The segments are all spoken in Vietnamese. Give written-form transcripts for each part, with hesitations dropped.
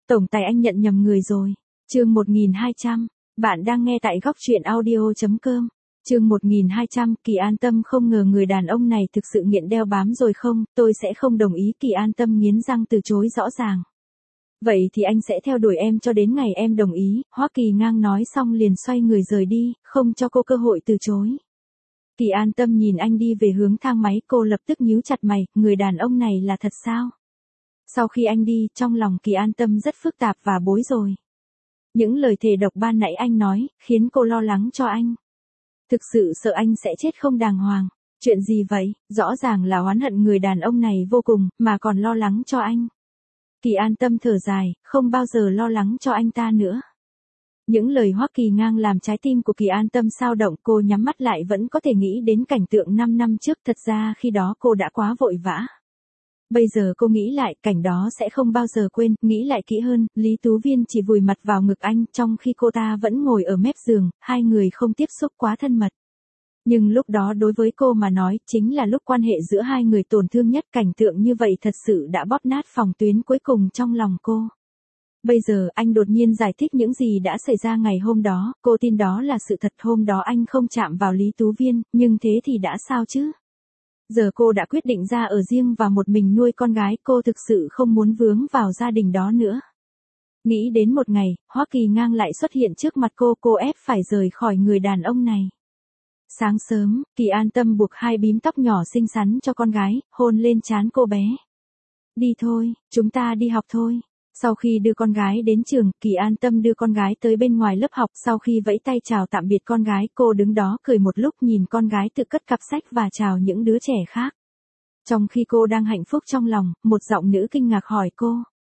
Tổng tài anh nhận nhầm người rồi. Chương 1200, bạn đang nghe tại góc truyện audio.com. Chương 1200, Kỳ An Tâm không ngờ người đàn ông này thực sự nghiện đeo bám rồi không, tôi sẽ không đồng ý. Kỳ An Tâm nghiến răng từ chối rõ ràng. Vậy thì anh sẽ theo đuổi em cho đến ngày em đồng ý. Hoắc Kỳ Ngang nói xong liền xoay người rời đi, không cho cô cơ hội từ chối. Kỳ An Tâm nhìn anh đi về hướng thang máy, cô lập tức nhíu chặt mày, người đàn ông này là thật sao? Sau khi anh đi, trong lòng Kỳ An Tâm rất phức tạp và bối rối. Những lời thề độc ban nãy anh nói, khiến cô lo lắng cho anh. Thực sự sợ anh sẽ chết không đàng hoàng. Chuyện gì vậy? Rõ ràng là oán hận người đàn ông này vô cùng, mà còn lo lắng cho anh. Kỳ An Tâm thở dài, không bao giờ lo lắng cho anh ta nữa. Những lời Hoắc Kỳ Ngang làm trái tim của Kỳ An Tâm xao động, cô nhắm mắt lại vẫn có thể nghĩ đến cảnh tượng 5 năm trước, thật ra khi đó cô đã quá vội vã. Bây giờ cô nghĩ lại, cảnh đó sẽ không bao giờ quên, nghĩ lại kỹ hơn, Lý Tú Viên chỉ vùi mặt vào ngực anh, trong khi cô ta vẫn ngồi ở mép giường, hai người không tiếp xúc quá thân mật. Nhưng lúc đó đối với cô mà nói, chính là lúc quan hệ giữa hai người tổn thương nhất, cảnh tượng như vậy thật sự đã bóp nát phòng tuyến cuối cùng trong lòng cô. Bây giờ anh đột nhiên giải thích những gì đã xảy ra ngày hôm đó, cô tin đó là sự thật. Hôm đó anh không chạm vào Lý Tú Viên, nhưng thế thì đã sao chứ? Giờ cô đã quyết định ra ở riêng và một mình nuôi con gái, cô thực sự không muốn vướng vào gia đình đó nữa. Nghĩ đến một ngày, Hoắc Kỳ Ngang lại xuất hiện trước mặt cô ép phải rời khỏi người đàn ông này. Sáng sớm, Kỳ An Tâm buộc hai bím tóc nhỏ xinh xắn cho con gái, hôn lên trán cô bé. Đi thôi, chúng ta đi học thôi. Sau khi đưa con gái đến trường, Kỳ An Tâm đưa con gái tới bên ngoài lớp học, sau khi vẫy tay chào tạm biệt con gái, cô đứng đó cười một lúc nhìn con gái tự cất cặp sách và chào những đứa trẻ khác. Trong khi cô đang hạnh phúc trong lòng, một giọng nữ kinh ngạc hỏi cô.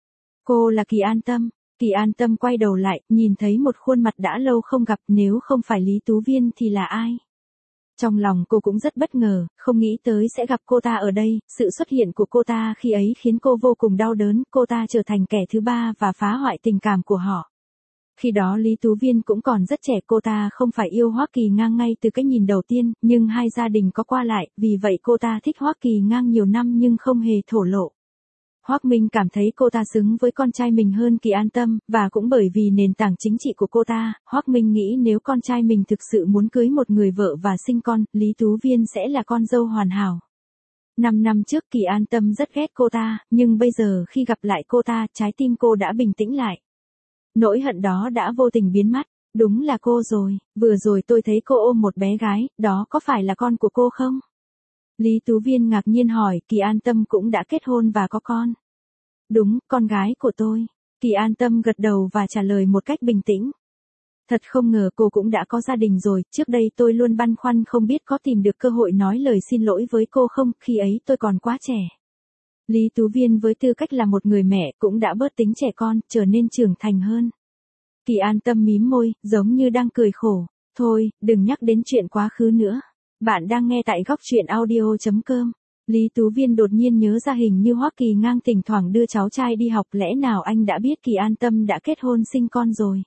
Cô là Kỳ An Tâm. Kỳ An Tâm quay đầu lại, nhìn thấy một khuôn mặt đã lâu không gặp, nếu không phải Lý Tú Viên thì là ai? Trong lòng cô cũng rất bất ngờ, không nghĩ tới sẽ gặp cô ta ở đây, sự xuất hiện của cô ta khi ấy khiến cô vô cùng đau đớn, cô ta trở thành kẻ thứ ba và phá hoại tình cảm của họ. Khi đó Lý Tú Viên cũng còn rất trẻ, cô ta không phải yêu Hoắc Kỳ Ngang ngay từ cái nhìn đầu tiên, nhưng hai gia đình có qua lại, vì vậy cô ta thích Hoắc Kỳ Ngang nhiều năm nhưng không hề thổ lộ. Hoắc Minh cảm thấy cô ta xứng với con trai mình hơn Kỳ An Tâm, và cũng bởi vì nền tảng chính trị của cô ta, Hoắc Minh nghĩ nếu con trai mình thực sự muốn cưới một người vợ và sinh con, Lý Tú Viên sẽ là con dâu hoàn hảo. 5 năm trước Kỳ An Tâm rất ghét cô ta, nhưng bây giờ khi gặp lại cô ta, trái tim cô đã bình tĩnh lại. Nỗi hận đó đã vô tình biến mất. Đúng là cô rồi, vừa rồi tôi thấy cô ôm một bé gái, đó có phải là con của cô không? Lý Tú Viên ngạc nhiên hỏi, Kỳ An Tâm cũng đã kết hôn và có con. Đúng, con gái của tôi. Kỳ An Tâm gật đầu và trả lời một cách bình tĩnh. Thật không ngờ cô cũng đã có gia đình rồi, trước đây tôi luôn băn khoăn không biết có tìm được cơ hội nói lời xin lỗi với cô không, khi ấy tôi còn quá trẻ. Lý Tú Viên với tư cách là một người mẹ cũng đã bớt tính trẻ con, trở nên trưởng thành hơn. Kỳ An Tâm mím môi, giống như đang cười khổ. Thôi, đừng nhắc đến chuyện quá khứ nữa. Bạn đang nghe tại góc truyện audio.com. Lý Tú Viên đột nhiên nhớ ra hình như Hoắc Kỳ Ngang thỉnh thoảng đưa cháu trai đi học, lẽ nào anh đã biết Kỳ An Tâm đã kết hôn sinh con rồi?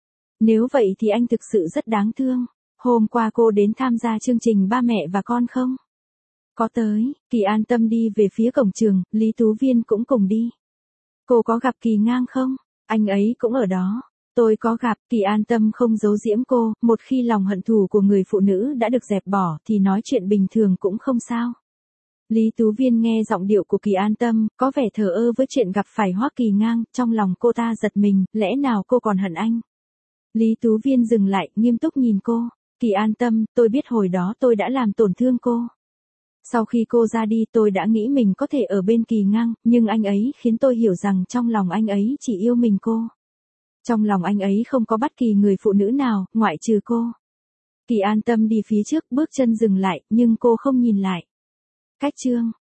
Nếu vậy thì anh thực sự rất đáng thương. Hôm qua cô đến tham gia chương trình ba mẹ và con không? Có tới, Kỳ An Tâm đi về phía cổng trường, Lý Tú Viên cũng cùng đi. Cô có gặp Kỳ Ngang không? Anh ấy cũng ở đó. Tôi có gặp. Kỳ An Tâm không giấu giếm cô, một khi lòng hận thù của người phụ nữ đã được dẹp bỏ thì nói chuyện bình thường cũng không sao. Lý Tú Viên nghe giọng điệu của Kỳ An Tâm, có vẻ thờ ơ với chuyện gặp phải Hoắc Kỳ Ngang, trong lòng cô ta giật mình, lẽ nào cô còn hận anh? Lý Tú Viên dừng lại, nghiêm túc nhìn cô. Kỳ An Tâm, tôi biết hồi đó tôi đã làm tổn thương cô. Sau khi cô ra đi tôi đã nghĩ mình có thể ở bên Kỳ Ngang, nhưng anh ấy khiến tôi hiểu rằng trong lòng anh ấy chỉ yêu mình cô. Trong lòng anh ấy không có bất kỳ người phụ nữ nào, ngoại trừ cô. Kỳ An Tâm đi phía trước, bước chân dừng lại, nhưng cô không nhìn lại. Cách chương